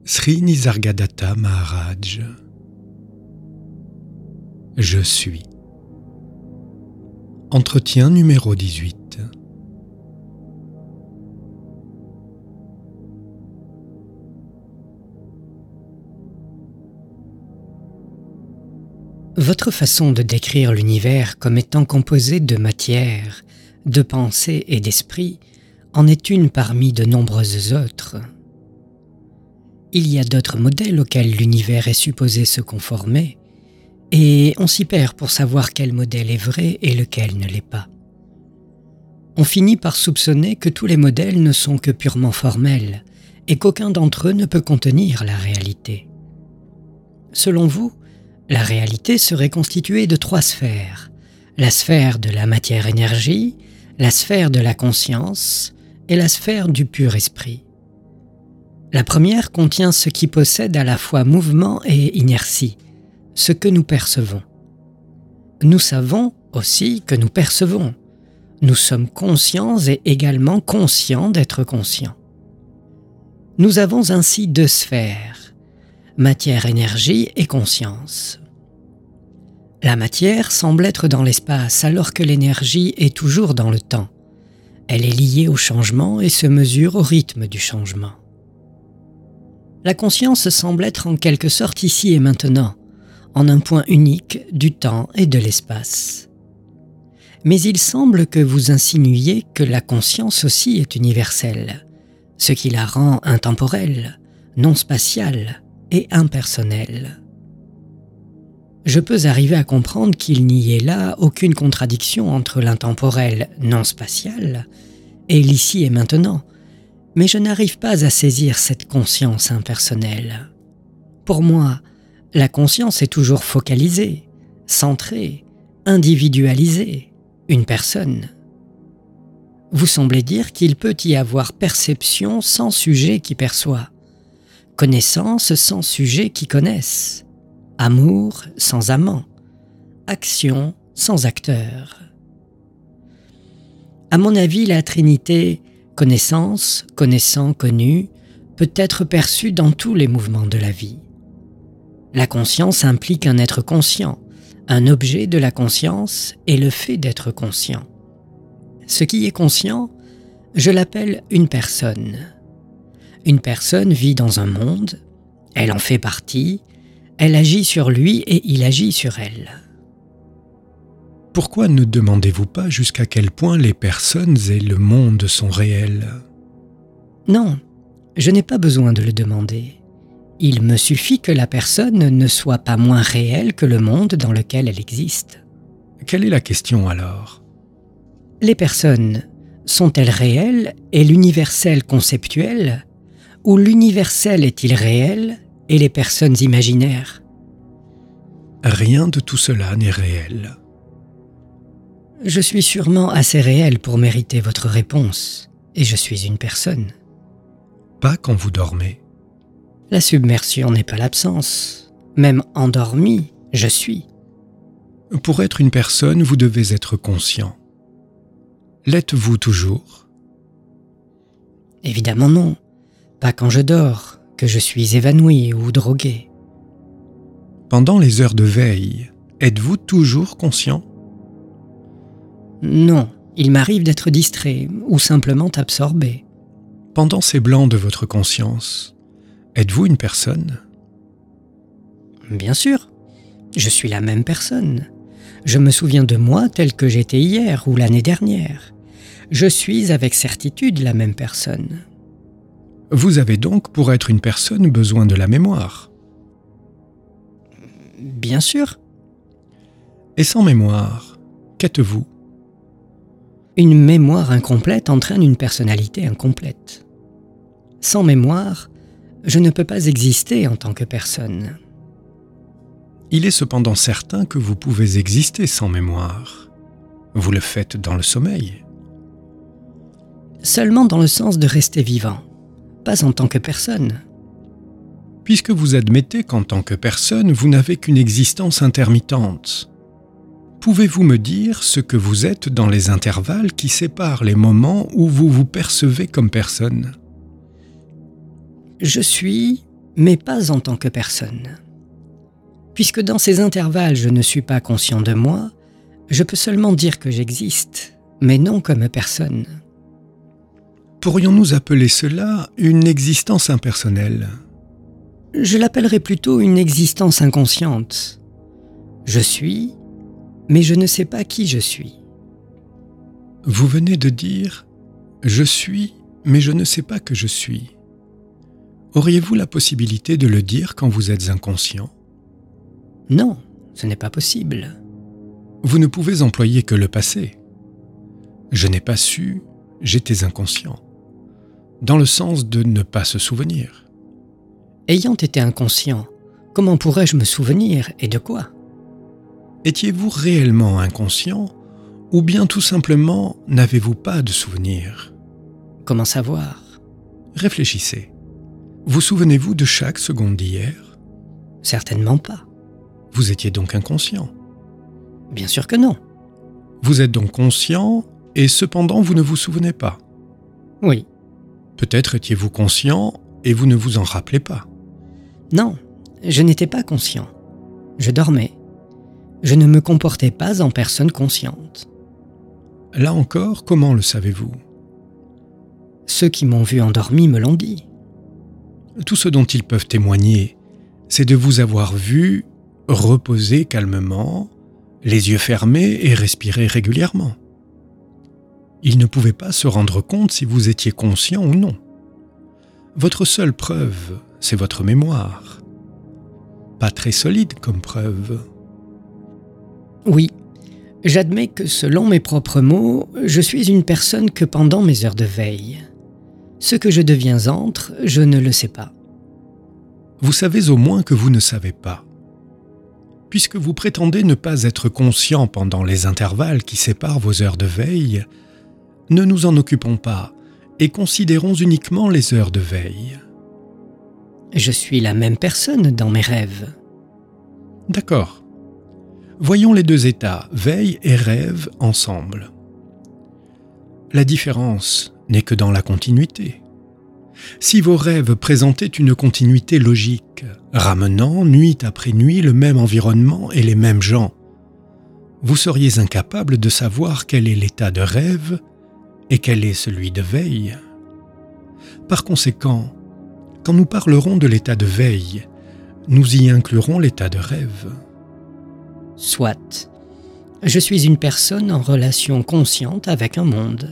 Sri Nisargadatta Maharaj. Je suis. Entretien numéro 18. Votre façon de décrire l'univers comme étant composé de matière, de pensée et d'esprit en est une parmi de nombreuses autres. Il y a d'autres modèles auxquels l'univers est supposé se conformer, et on s'y perd pour savoir quel modèle est vrai et lequel ne l'est pas. On finit par soupçonner que tous les modèles ne sont que purement formels, et qu'aucun d'entre eux ne peut contenir la réalité. Selon vous, la réalité serait constituée de 3 sphères, la sphère de la matière-énergie, la sphère de la conscience et la sphère du pur esprit. La première contient ce qui possède à la fois mouvement et inertie, ce que nous percevons. Nous savons aussi que nous percevons. Nous sommes conscients et également conscients d'être conscients. Nous avons ainsi 2 sphères, matière-énergie et conscience. La matière semble être dans l'espace alors que l'énergie est toujours dans le temps. Elle est liée au changement et se mesure au rythme du changement. La conscience semble être en quelque sorte ici et maintenant, en un point unique du temps et de l'espace. Mais il semble que vous insinuiez que la conscience aussi est universelle, ce qui la rend intemporelle, non spatiale et impersonnelle. Je peux arriver à comprendre qu'il n'y ait là aucune contradiction entre l'intemporel non spatial et l'ici et maintenant, mais je n'arrive pas à saisir cette conscience impersonnelle. Pour moi, la conscience est toujours focalisée, centrée, individualisée, une personne. Vous semblez dire qu'il peut y avoir perception sans sujet qui perçoit, connaissance sans sujet qui connaisse, amour sans amant, action sans acteur. À mon avis, la Trinité, connaissance, connaissant, connu, peut être perçue dans tous les mouvements de la vie. La conscience implique un être conscient, un objet de la conscience est le fait d'être conscient. Ce qui est conscient, je l'appelle une personne. Une personne vit dans un monde, elle en fait partie, elle agit sur lui et il agit sur elle. Pourquoi ne demandez-vous pas jusqu'à quel point les personnes et le monde sont réels? Non, je n'ai pas besoin de le demander. Il me suffit que la personne ne soit pas moins réelle que le monde dans lequel elle existe. Quelle est la question alors? Les personnes, sont-elles réelles et l'universel conceptuel, ou l'universel est-il réel et les personnes imaginaires? Rien de tout cela n'est réel. Je suis sûrement assez réel pour mériter votre réponse, et je suis une personne. Pas quand vous dormez. La submersion n'est pas l'absence. Même endormi, je suis. Pour être une personne, vous devez être conscient. L'êtes-vous toujours? Évidemment non. Pas quand je dors, que je suis évanoui ou drogué. Pendant les heures de veille, êtes-vous toujours conscient? Non, il m'arrive d'être distrait ou simplement absorbé. Pendant ces blancs de votre conscience, êtes-vous une personne? Bien sûr, je suis la même personne. Je me souviens de moi tel que j'étais hier ou l'année dernière. Je suis avec certitude la même personne. Vous avez donc, pour être une personne, besoin de la mémoire. Bien sûr. Et sans mémoire, qu'êtes-vous? Une mémoire incomplète entraîne une personnalité incomplète. Sans mémoire, je ne peux pas exister en tant que personne. Il est cependant certain que vous pouvez exister sans mémoire. Vous le faites dans le sommeil. Seulement dans le sens de rester vivant, pas en tant que personne. Puisque vous admettez qu'en tant que personne, vous n'avez qu'une existence intermittente, pouvez-vous me dire ce que vous êtes dans les intervalles qui séparent les moments où vous vous percevez comme personne? Je suis, mais pas en tant que personne. Puisque dans ces intervalles je ne suis pas conscient de moi, je peux seulement dire que j'existe, mais non comme personne. Pourrions-nous appeler cela une existence impersonnelle ? Je l'appellerais plutôt une existence inconsciente. Je suis, mais je ne sais pas qui je suis. Vous venez de dire « Je suis, mais je ne sais pas que je suis ». Auriez-vous la possibilité de le dire quand vous êtes inconscient ? Non, ce n'est pas possible. Vous ne pouvez employer que le passé. Je n'ai pas su, j'étais inconscient. Dans le sens de ne pas se souvenir. Ayant été inconscient, comment pourrais-je me souvenir et de quoi ? Étiez-vous réellement inconscient ou bien tout simplement n'avez-vous pas de souvenir ? Comment savoir ? Réfléchissez. Vous souvenez-vous de chaque seconde d'hier ? Certainement pas. Vous étiez donc inconscient. Bien sûr que non. Vous êtes donc conscient et cependant vous ne vous souvenez pas. Oui. Peut-être étiez-vous conscient et vous ne vous en rappelez pas. Non, je n'étais pas conscient. Je dormais. Je ne me comportais pas en personne consciente. Là encore, comment le savez-vous ? Ceux qui m'ont vu endormi me l'ont dit. Tout ce dont ils peuvent témoigner, c'est de vous avoir vu reposer calmement, les yeux fermés et respirer régulièrement. Ils ne pouvaient pas se rendre compte si vous étiez conscient ou non. Votre seule preuve, c'est votre mémoire. Pas très solide comme preuve. Oui, j'admets que selon mes propres mots, je suis une personne que pendant mes heures de veille. Ce que je deviens entre, je ne le sais pas. Vous savez au moins que vous ne savez pas. Puisque vous prétendez ne pas être conscient pendant les intervalles qui séparent vos heures de veille, ne nous en occupons pas et considérons uniquement les heures de veille. Je suis la même personne dans mes rêves. D'accord. Voyons les deux états, veille et rêve, ensemble. La différence n'est que dans la continuité. Si vos rêves présentaient une continuité logique, ramenant nuit après nuit le même environnement et les mêmes gens, vous seriez incapable de savoir quel est l'état de rêve et quel est celui de veille. Par conséquent, quand nous parlerons de l'état de veille, nous y inclurons l'état de rêve. Soit. Je suis une personne en relation consciente avec un monde.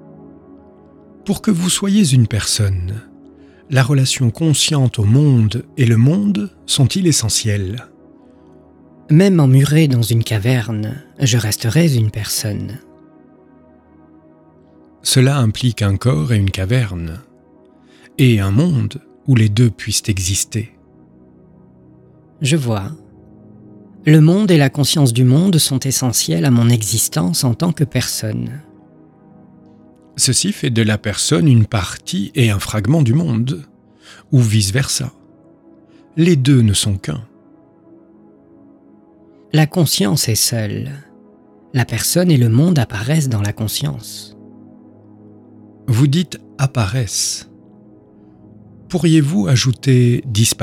Pour que vous soyez une personne, la relation consciente au monde et le monde sont-ils essentiels ? Même emmuré dans une caverne, je resterai une personne. Cela implique un corps et une caverne, et un monde où les deux puissent exister. Je vois. Le monde et la conscience du monde sont essentiels à mon existence en tant que personne. Ceci fait de la personne une partie et un fragment du monde, ou vice-versa. Les deux ne sont qu'un. La conscience est seule. La personne et le monde apparaissent dans la conscience. Vous dites « apparaissent ». Pourriez-vous ajouter « disparaissent » ?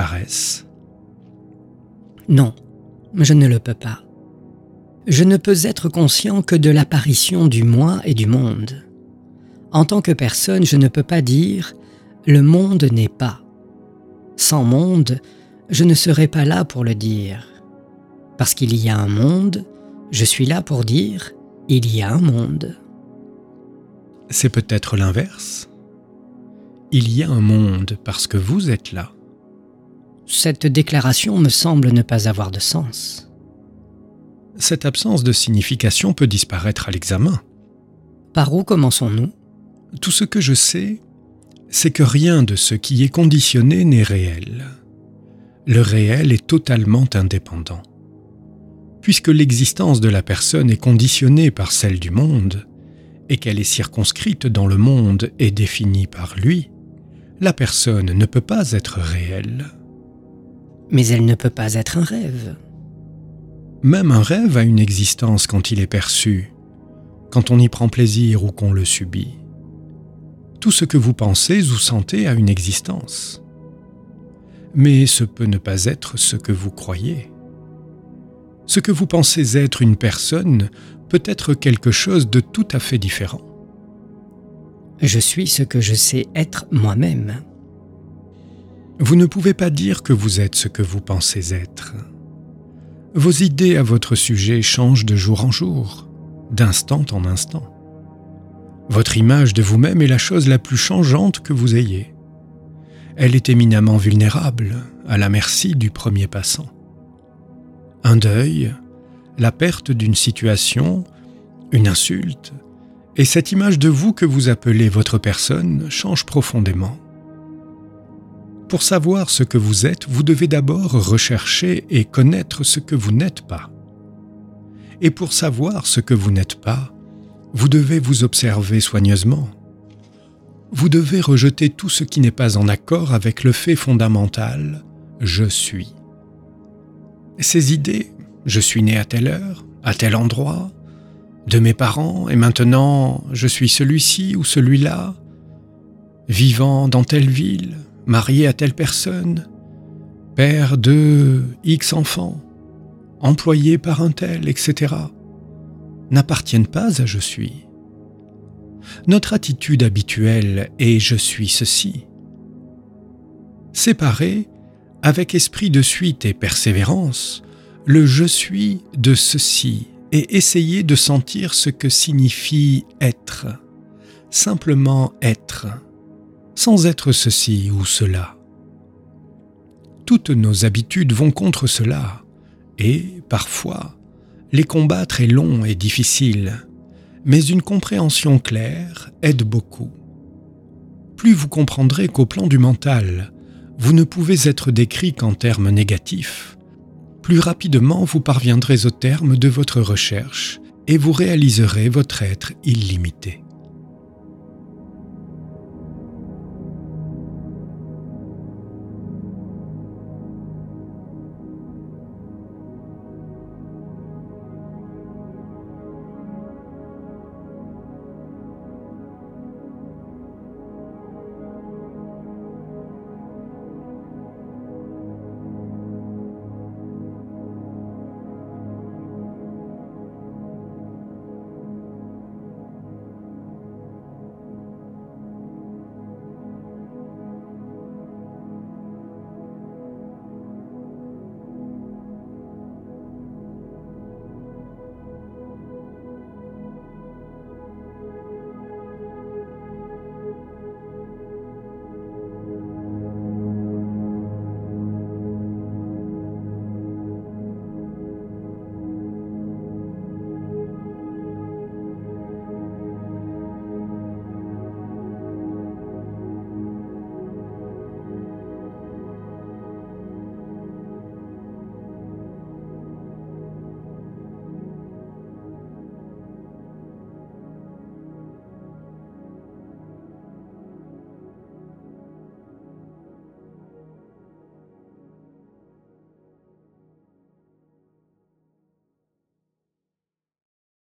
Non, je ne le peux pas. Je ne peux être conscient que de l'apparition du moi et du monde. En tant que personne, je ne peux pas dire « le monde n'est pas ». Sans monde, je ne serais pas là pour le dire. Parce qu'il y a un monde, je suis là pour dire « il y a un monde ». C'est peut-être l'inverse. Il y a un monde parce que vous êtes là. Cette déclaration me semble ne pas avoir de sens. Cette absence de signification peut disparaître à l'examen. Par où commençons-nous ? Tout ce que je sais, c'est que rien de ce qui est conditionné n'est réel. Le réel est totalement indépendant. Puisque l'existence de la personne est conditionnée par celle du monde, et qu'elle est circonscrite dans le monde et définie par lui, la personne ne peut pas être réelle. Mais elle ne peut pas être un rêve. Même un rêve a une existence quand il est perçu, quand on y prend plaisir ou qu'on le subit. Tout ce que vous pensez ou sentez a une existence. mais ce peut ne pas être ce que vous croyez. Ce que vous pensez être une personne peut être quelque chose de tout à fait différent. Je suis ce que je sais être moi-même. Vous ne pouvez pas dire que vous êtes ce que vous pensez être. Vos idées à votre sujet changent de jour en jour, d'instant en instant. Votre image de vous-même est la chose la plus changeante que vous ayez. Elle est éminemment vulnérable, à la merci du premier passant. Un deuil, la perte d'une situation, une insulte, et cette image de vous que vous appelez votre personne change profondément. Pour savoir ce que vous êtes, vous devez d'abord rechercher et connaître ce que vous n'êtes pas. Et pour savoir ce que vous n'êtes pas, vous devez vous observer soigneusement. Vous devez rejeter tout ce qui n'est pas en accord avec le fait fondamental « je suis ». Ces idées « je suis né à telle heure, à tel endroit », de mes parents et maintenant je suis celui-ci ou celui-là, vivant dans telle ville, marié à telle personne, père de X enfants, employé par un tel, etc., n'appartiennent pas à « je suis ». Notre attitude habituelle est « je suis ceci ». Séparer, avec esprit de suite et persévérance, le « je suis » de ceci et essayer de sentir ce que signifie être, simplement être, sans être ceci ou cela. Toutes nos habitudes vont contre cela, et, parfois, les combattre est long et difficile, mais une compréhension claire aide beaucoup. Plus vous comprendrez qu'au plan du mental, vous ne pouvez être décrit qu'en termes négatifs, plus rapidement vous parviendrez au terme de votre recherche et vous réaliserez votre être illimité.